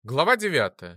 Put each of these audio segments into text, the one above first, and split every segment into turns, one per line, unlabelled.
Глава 9.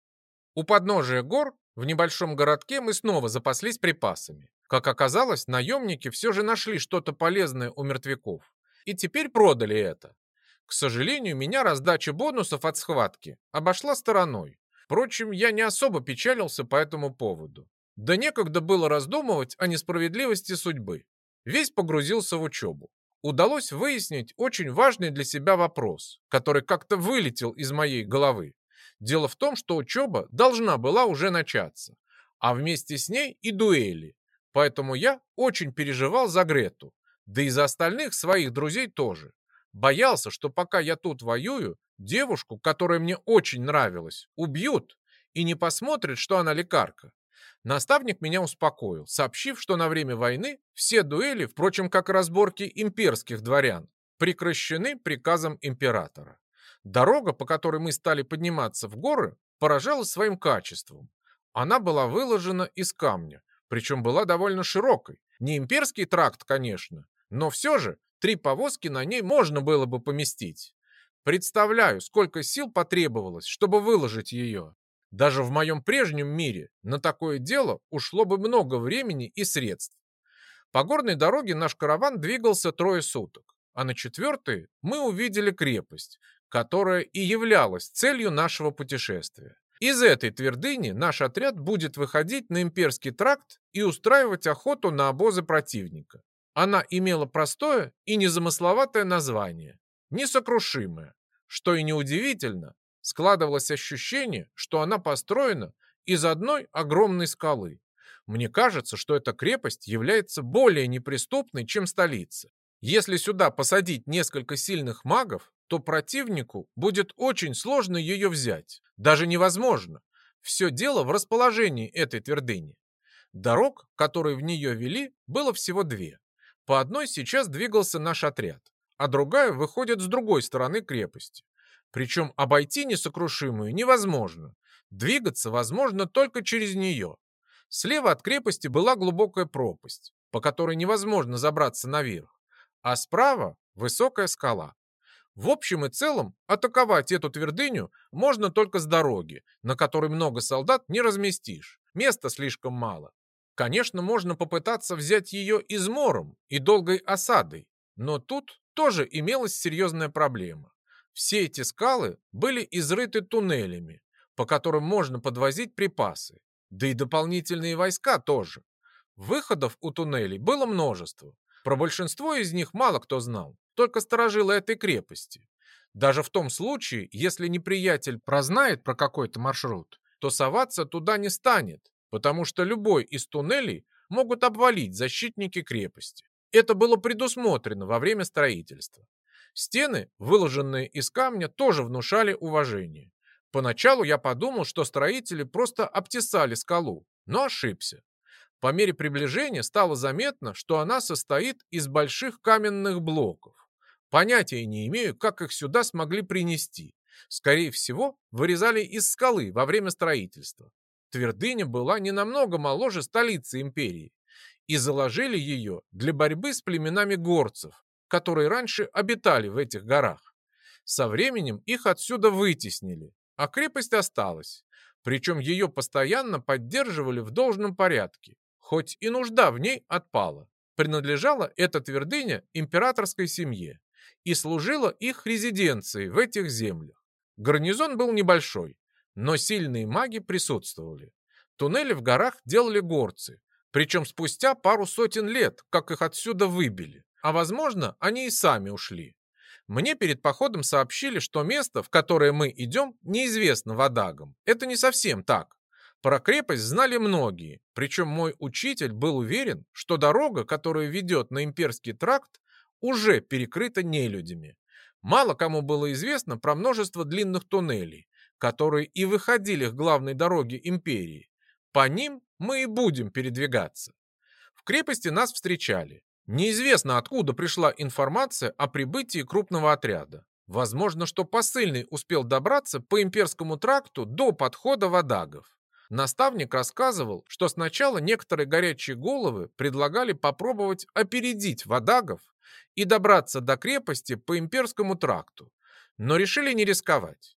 У подножия гор в небольшом городке мы снова запаслись припасами. Как оказалось, наемники все же нашли что-то полезное у мертвяков. И теперь продали это. К сожалению, меня раздача бонусов от схватки обошла стороной. Впрочем, я не особо печалился по этому поводу. Да некогда было раздумывать о несправедливости судьбы. Весь погрузился в учебу. Удалось выяснить очень важный для себя вопрос, который как-то вылетел из моей головы. Дело в том, что учеба должна была уже начаться, а вместе с ней и дуэли. Поэтому я очень переживал за Грету, да и за остальных своих друзей тоже. Боялся, что пока я тут воюю, девушку, которая мне очень нравилась, убьют и не посмотрят, что она лекарка. Наставник меня успокоил, сообщив, что на время войны все дуэли, впрочем, как и разборки имперских дворян, прекращены приказом императора. Дорога, по которой мы стали подниматься в горы, поражала своим качеством. Она была выложена из камня, причем была довольно широкой. Не имперский тракт, конечно, но все же 3 повозки на ней можно было бы поместить. Представляю, сколько сил потребовалось, чтобы выложить ее. Даже в моем прежнем мире на такое дело ушло бы много времени и средств. По горной дороге наш караван двигался 3 суток, а на 4-й мы увидели крепость, которая и являлась целью нашего путешествия. Из этой твердыни наш отряд будет выходить на имперский тракт и устраивать охоту на обозы противника. Она имела простое и незамысловатое название – Несокрушимая. Что и неудивительно, складывалось ощущение, что она построена из одной огромной скалы. Мне кажется, что эта крепость является более неприступной, чем столица. Если сюда посадить несколько сильных магов, то противнику будет очень сложно ее взять. Даже невозможно. Все дело в расположении этой твердыни. Дорог, которые в нее вели, было всего 2. По одной сейчас двигался наш отряд, а другая выходит с другой стороны крепости. Причем обойти несокрушимую невозможно. Двигаться возможно только через нее. Слева от крепости была глубокая пропасть, по которой невозможно забраться наверх, а справа высокая скала. В общем и целом, атаковать эту твердыню можно только с дороги, на которой много солдат не разместишь, места слишком мало. Конечно, можно попытаться взять ее измором и долгой осадой, но тут тоже имелась серьезная проблема. Все эти скалы были изрыты туннелями, по которым можно подвозить припасы, да и дополнительные войска тоже. Выходов у туннелей было множество. Про большинство из них мало кто знал, только сторожилы этой крепости. Даже в том случае, если неприятель прознает про какой-то маршрут, то соваться туда не станет, потому что любой из туннелей могут обвалить защитники крепости. Это было предусмотрено во время строительства. Стены, выложенные из камня, тоже внушали уважение. Поначалу я подумал, что строители просто обтесали скалу, но ошибся. По мере приближения стало заметно, что она состоит из больших каменных блоков. Понятия не имею, как их сюда смогли принести. Скорее всего, вырезали из скалы во время строительства. Твердыня была не намного моложе столицы империи, и заложили ее для борьбы с племенами горцев, которые раньше обитали в этих горах. Со временем их отсюда вытеснили, а крепость осталась. Причем ее постоянно поддерживали в должном порядке, хоть и нужда в ней отпала. Принадлежала эта твердыня императорской семье и служила их резиденцией в этих землях. Гарнизон был небольшой, но сильные маги присутствовали. Туннели в горах делали горцы, причем спустя пару сотен лет, как их отсюда выбили. А возможно, они и сами ушли. Мне перед походом сообщили, что место, в которое мы идем, неизвестно вадагам. Это не совсем так. Про крепость знали многие, причем мой учитель был уверен, что дорога, которая ведет на имперский тракт, уже перекрыта нелюдями. Мало кому было известно про множество длинных туннелей, которые и выходили к главной дороге империи. По ним мы и будем передвигаться. В крепости нас встречали. Неизвестно, откуда пришла информация о прибытии крупного отряда. Возможно, что посыльный успел добраться по имперскому тракту до подхода вадагов. Наставник рассказывал, что сначала некоторые горячие головы предлагали попробовать опередить вадагов и добраться до крепости по имперскому тракту, но решили не рисковать.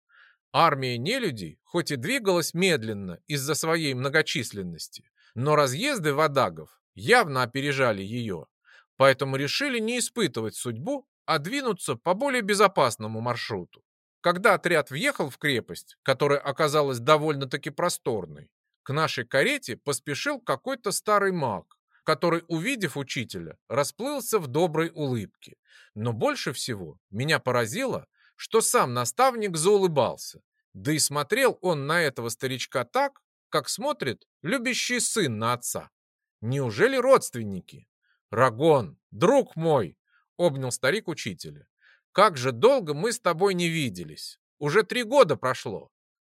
Армия нелюдей хоть и двигалась медленно из-за своей многочисленности, но разъезды вадагов явно опережали ее, поэтому решили не испытывать судьбу, а двинуться по более безопасному маршруту. Когда отряд въехал в крепость, которая оказалась довольно-таки просторной, к нашей карете поспешил какой-то старый маг, который, увидев учителя, расплылся в доброй улыбке. Но больше всего меня поразило, что сам наставник заулыбался. Да и смотрел он на этого старичка так, как смотрит любящий сын на отца. Неужели родственники? Рагон, друг мой, обнял старик учителя. Как же долго мы с тобой не виделись. Уже 3 года прошло.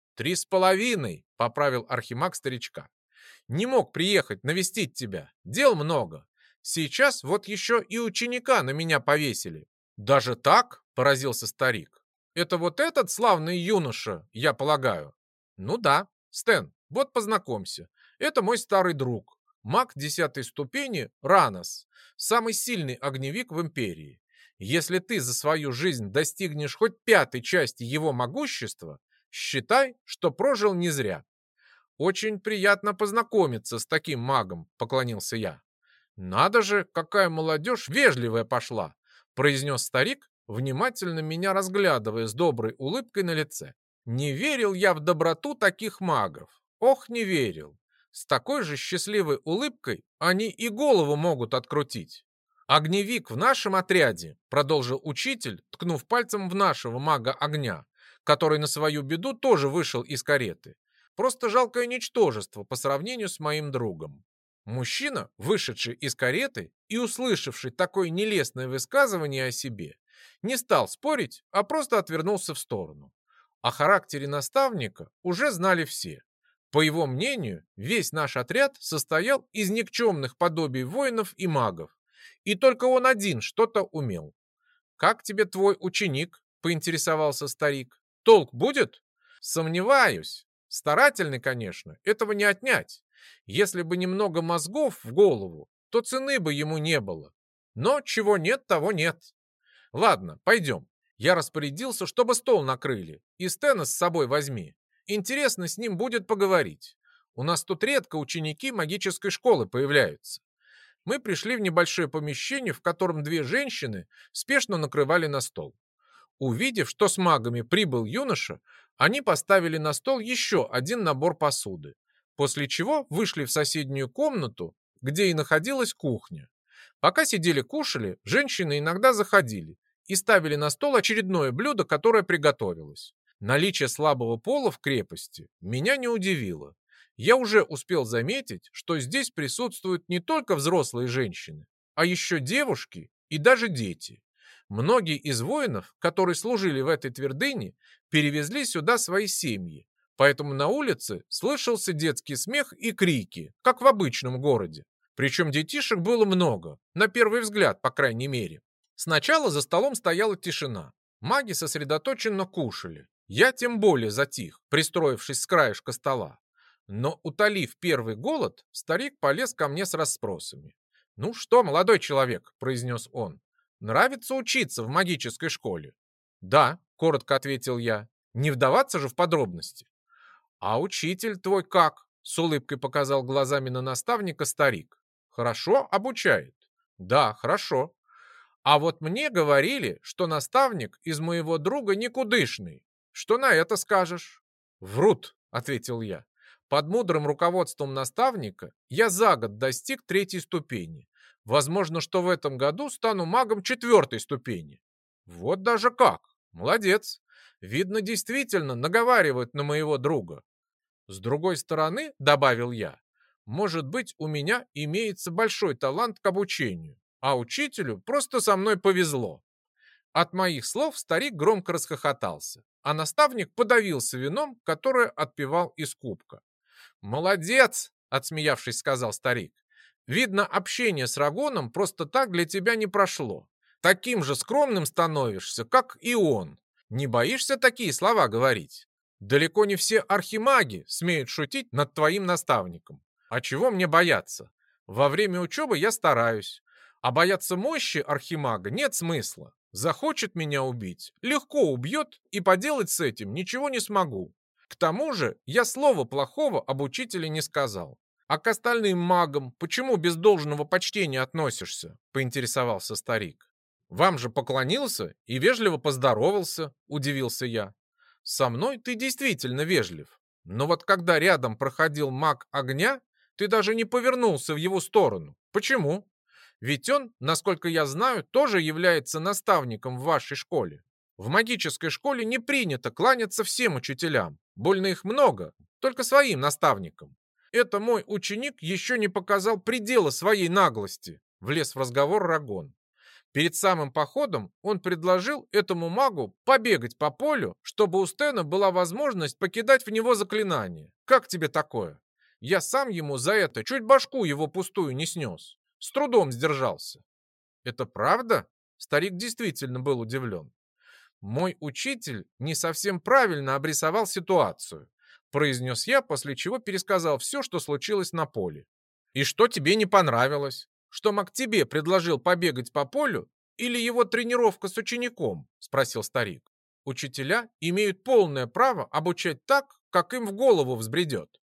3,5, поправил архимаг старичка. Не мог приехать навестить тебя. Дел много. Сейчас вот еще и ученика на меня повесили. Даже так? Поразился старик. Это вот этот славный юноша, я полагаю? Ну да. Стэн, вот познакомься. Это мой старый друг. Маг 10-й ступени Ранос. Самый сильный огневик в Империи. Если ты за свою жизнь достигнешь хоть 5-й части его могущества, считай, что прожил не зря. «Очень приятно познакомиться с таким магом», — поклонился я. «Надо же, какая молодежь вежливая пошла», — произнес старик, внимательно меня разглядывая с доброй улыбкой на лице. Не верил я в доброту таких магов. Ох, не верил. С такой же счастливой улыбкой они и голову могут открутить. «Огневик в нашем отряде», — продолжил учитель, ткнув пальцем в нашего мага огня, который на свою беду тоже вышел из кареты. Просто жалкое ничтожество по сравнению с моим другом. Мужчина, вышедший из кареты и услышавший такое нелестное высказывание о себе, не стал спорить, а просто отвернулся в сторону. О характере наставника уже знали все. По его мнению, весь наш отряд состоял из никчемных подобий воинов и магов, и только он один что-то умел. «Как тебе твой ученик?» — поинтересовался старик. «Толк будет?» «Сомневаюсь. Старательный, конечно, этого не отнять. Если бы немного мозгов в голову, то цены бы ему не было. Но чего нет, того нет. Ладно, пойдем. Я распорядился, чтобы стол накрыли, и Стэна с собой возьми. Интересно с ним будет поговорить. У нас тут редко ученики магической школы появляются». Мы пришли в небольшое помещение, в котором две женщины спешно накрывали на стол. Увидев, что с магами прибыл юноша, они поставили на стол еще один набор посуды, после чего вышли в соседнюю комнату, где и находилась кухня. Пока сидели кушали, женщины иногда заходили и ставили на стол очередное блюдо, которое приготовилось. Наличие слабого пола в крепости меня не удивило. Я уже успел заметить, что здесь присутствуют не только взрослые женщины, а еще девушки и даже дети. Многие из воинов, которые служили в этой твердыне, перевезли сюда свои семьи, поэтому на улице слышался детский смех и крики, как в обычном городе. Причем детишек было много, на первый взгляд, по крайней мере. Сначала за столом стояла тишина. Маги сосредоточенно кушали. Я тем более затих, пристроившись с краешка стола. Но, утолив первый голод, старик полез ко мне с расспросами. «Ну что, молодой человек», — произнес он, — «нравится учиться в магической школе?» «Да», — коротко ответил я, — «не вдаваться же в подробности». «А учитель твой как?» — с улыбкой показал глазами на наставника старик. «Хорошо обучает?» «Да, хорошо. А вот мне говорили, что наставник из моего друга никудышный. Что на это скажешь?» «Врут», — ответил я. «Под мудрым руководством наставника я за год достиг 3-й ступени. Возможно, что в этом году стану магом 4-й ступени». «Вот даже как! Молодец! Видно, действительно наговаривают на моего друга. С другой стороны, — добавил я, — может быть, у меня имеется большой талант к обучению, а учителю просто со мной повезло». От моих слов старик громко расхохотался, а наставник подавился вином, которое отпивал из кубка. «Молодец!» — отсмеявшись, сказал старик. «Видно, общение с Рагоном просто так для тебя не прошло. Таким же скромным становишься, как и он. Не боишься такие слова говорить? Далеко не все архимаги смеют шутить над твоим наставником. А чего мне бояться? Во время учебы я стараюсь, а бояться мощи архимага нет смысла. Захочет меня убить, легко убьет, и поделать с этим ничего не смогу. К тому же я слова плохого об учителе не сказал. А к остальным магам почему без должного почтения относишься? Поинтересовался старик. Вам же поклонился и вежливо поздоровался, удивился я. Со мной ты действительно вежлив. Но вот когда рядом проходил маг огня, ты даже не повернулся в его сторону. Почему? Ведь он, насколько я знаю, тоже является наставником в вашей школе. В магической школе не принято кланяться всем учителям. Больно их много, только своим наставникам. Это мой ученик еще не показал предела своей наглости, влез в разговор Рагон. Перед самым походом он предложил этому магу побегать по полю, чтобы у Стена была возможность покидать в него заклинание. Как тебе такое? Я сам ему за это чуть башку его пустую не снес. С трудом сдержался. Это правда? Старик действительно был удивлен. Мой учитель не совсем правильно обрисовал ситуацию, произнес я, после чего пересказал все, что случилось на поле. И что тебе не понравилось? Что маг тебе предложил побегать по полю или его тренировка с учеником? Спросил старик. Учителя имеют полное право обучать так, как им в голову взбредет.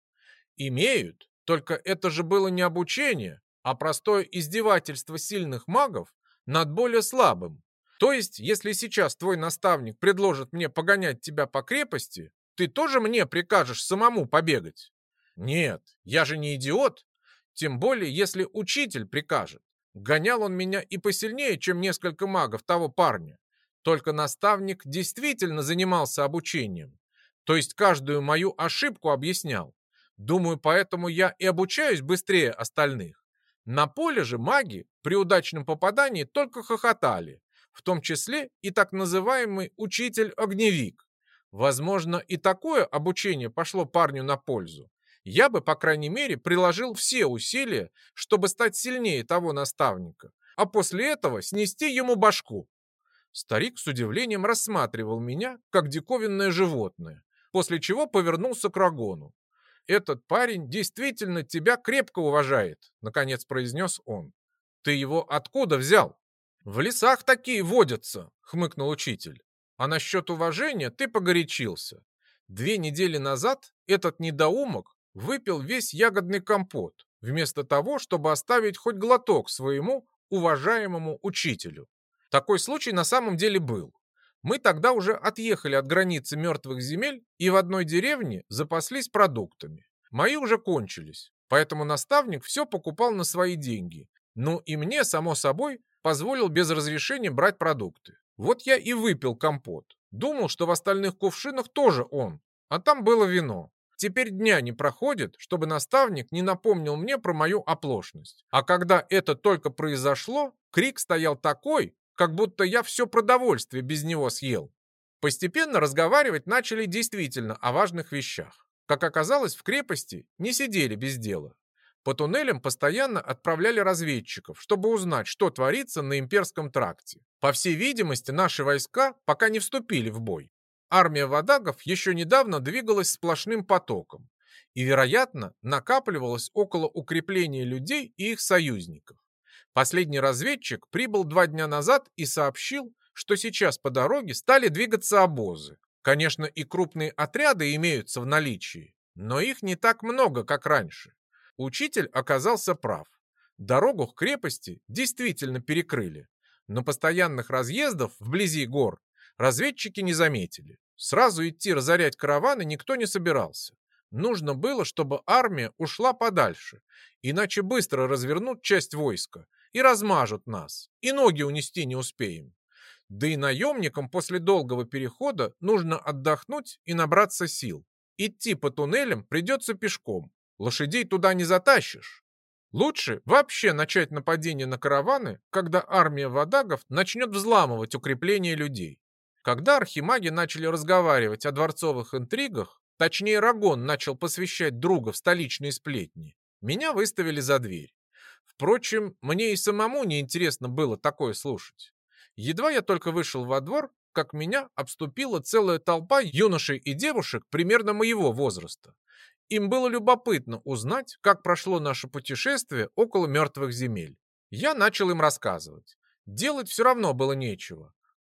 Имеют, только это же было не обучение, а простое издевательство сильных магов над более слабым. То есть, если сейчас твой наставник предложит мне погонять тебя по крепости, ты тоже мне прикажешь самому побегать? Нет, я же не идиот. Тем более, если учитель прикажет. Гонял он меня и посильнее, чем несколько магов того парня. Только наставник действительно занимался обучением. То есть каждую мою ошибку объяснял. Думаю, поэтому я и обучаюсь быстрее остальных. На поле же маги при удачном попадании только хохотали, в том числе и так называемый учитель-огневик. Возможно, и такое обучение пошло парню на пользу. Я бы, по крайней мере, приложил все усилия, чтобы стать сильнее того наставника, а после этого снести ему башку. Старик с удивлением рассматривал меня, как диковинное животное, после чего повернулся к Рагону. «Этот парень действительно тебя крепко уважает», — наконец произнес он. «Ты его откуда взял?» «В лесах такие водятся», — хмыкнул учитель. «А насчет уважения ты погорячился. 2 недели назад этот недоумок выпил весь ягодный компот, вместо того, чтобы оставить хоть глоток своему уважаемому учителю. Такой случай на самом деле был. Мы тогда уже отъехали от границы мертвых земель и в одной деревне запаслись продуктами. Мои уже кончились, поэтому наставник все покупал на свои деньги. Ну и мне, само собой, позволил без разрешения брать продукты. Вот я и выпил компот. Думал, что в остальных кувшинах тоже он, а там было вино. Теперь дня не проходит, чтобы наставник не напомнил мне про мою оплошность. А когда это только произошло, крик стоял такой, как будто я все продовольствие без него съел. Постепенно разговаривать начали действительно о важных вещах. Как оказалось, в крепости не сидели без дела. По туннелям постоянно отправляли разведчиков, чтобы узнать, что творится на Имперском тракте. По всей видимости, наши войска пока не вступили в бой. Армия вадагов еще недавно двигалась сплошным потоком и, вероятно, накапливалась около укрепления людей и их союзников. Последний разведчик прибыл 2 дня назад и сообщил, что сейчас по дороге стали двигаться обозы. Конечно, и крупные отряды имеются в наличии, но их не так много, как раньше. Учитель оказался прав. Дорогу к крепости действительно перекрыли, но постоянных разъездов вблизи гор разведчики не заметили. Сразу идти разорять караваны никто не собирался. Нужно было, чтобы армия ушла подальше, иначе быстро развернут часть войска и размажут нас, и ноги унести не успеем. Да и наемникам после долгого перехода нужно отдохнуть и набраться сил. Идти по туннелям придется пешком, лошадей туда не затащишь. Лучше вообще начать нападение на караваны, когда армия вадагов начнет взламывать укрепления людей. Когда архимаги начали разговаривать о дворцовых интригах, точнее Рагон начал посвящать друга в столичные сплетни, меня выставили за дверь. Впрочем, мне и самому неинтересно было такое слушать. Едва я только вышел во двор, как меня обступила целая толпа юношей и девушек примерно моего возраста. Им было любопытно узнать, как прошло наше путешествие около мертвых земель. Я начал им рассказывать. Делать все равно было нечего.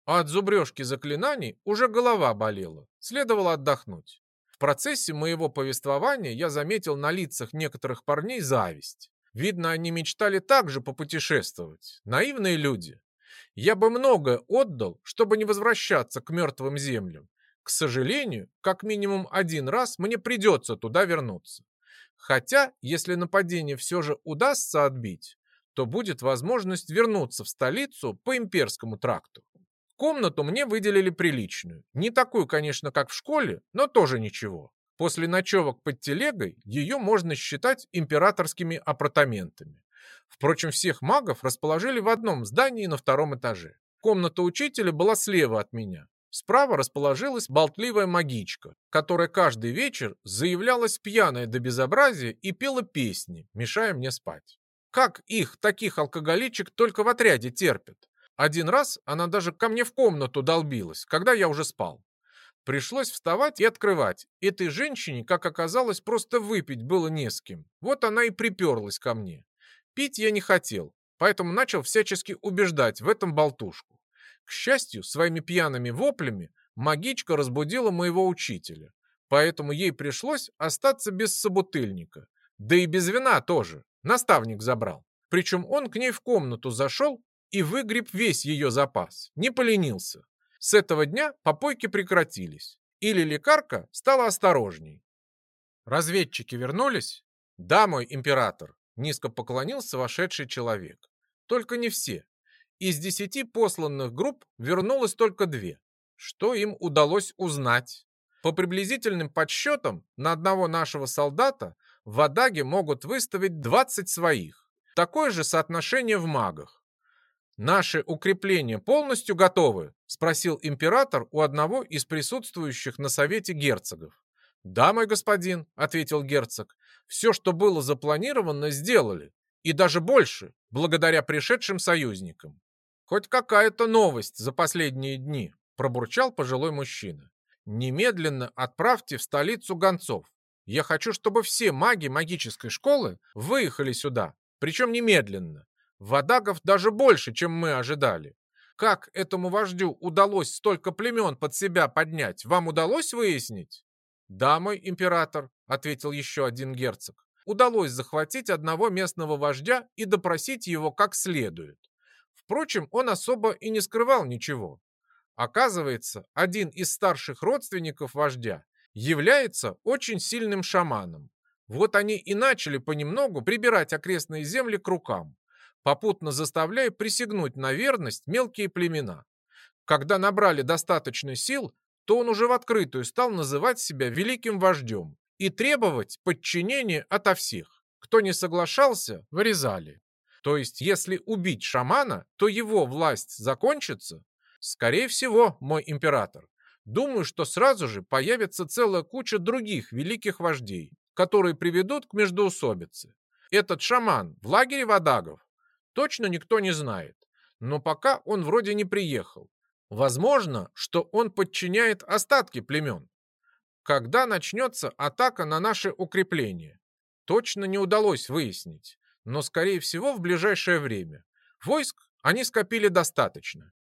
а от зубрежки заклинаний уже голова болела, следовало отдохнуть. В процессе моего повествования я заметил на лицах некоторых парней зависть. Видно, они мечтали также попутешествовать. Наивные люди. Я бы многое отдал, чтобы не возвращаться к мертвым землям. К сожалению, как минимум один раз мне придется туда вернуться. Хотя, если нападение все же удастся отбить, то будет возможность вернуться в столицу по имперскому тракту. Комнату мне выделили приличную. Не такую, конечно, как в школе, но тоже ничего. После ночевок под телегой ее можно считать императорскими апартаментами. Впрочем, всех магов расположили в одном здании на втором этаже. Комната учителя была слева от меня. Справа расположилась болтливая магичка, которая каждый вечер заявлялась пьяная до безобразия и пела песни, мешая мне спать. Как их, таких алкоголичек, только в отряде терпят? Один раз она даже ко мне в комнату долбилась, когда я уже спал. Пришлось вставать и открывать. Этой женщине, как оказалось, просто выпить было не с кем. Вот она и приперлась ко мне. Пить я не хотел, поэтому начал всячески убеждать в этом болтушку. К счастью, своими пьяными воплями магичка разбудила моего учителя, поэтому ей пришлось остаться без собутыльника. Да и без вина тоже. Наставник забрал. Причем он к ней в комнату зашел и выгреб весь ее запас. Не поленился. С этого дня попойки прекратились. Или лекарка стала осторожней. Разведчики вернулись? Да, мой император. Низко поклонился вошедший человек. Только не все. Из 10 посланных групп вернулось только 2. Что им удалось узнать? По приблизительным подсчетам, на одного нашего солдата в Адаге могут выставить 20 своих. Такое же соотношение в магах. «Наши укрепления полностью готовы?» – спросил император у одного из присутствующих на совете герцогов. «Да, мой господин», – ответил герцог. «Все, что было запланировано, сделали. И даже больше, благодаря пришедшим союзникам». «Хоть какая-то новость за последние дни», – пробурчал пожилой мужчина. «Немедленно отправьте в столицу гонцов. Я хочу, чтобы все маги магической школы выехали сюда, причем немедленно. Вадагов даже больше, чем мы ожидали. Как этому вождю удалось столько племен под себя поднять, вам удалось выяснить?» «Да, мой император», — ответил еще один герцог. «Удалось захватить одного местного вождя и допросить его как следует. Впрочем, он особо и не скрывал ничего. Оказывается, один из старших родственников вождя является очень сильным шаманом. Вот они и начали понемногу прибирать окрестные земли к рукам, попутно заставляя присягнуть на верность мелкие племена. Когда набрали достаточно сил, то он уже в открытую стал называть себя великим вождем и требовать подчинения ото всех. Кто не соглашался, вырезали. То есть, если убить шамана, то его власть закончится? Скорее всего, мой император. Думаю, что сразу же появится целая куча других великих вождей, которые приведут к междоусобице. Этот шаман в лагере вадагов? Точно никто не знает. Но пока он вроде не приехал. Возможно, что он подчиняет остатки племен. Когда начнется атака на наши укрепления? Точно не удалось выяснить, но, скорее всего, в ближайшее время. Войск они скопили достаточно.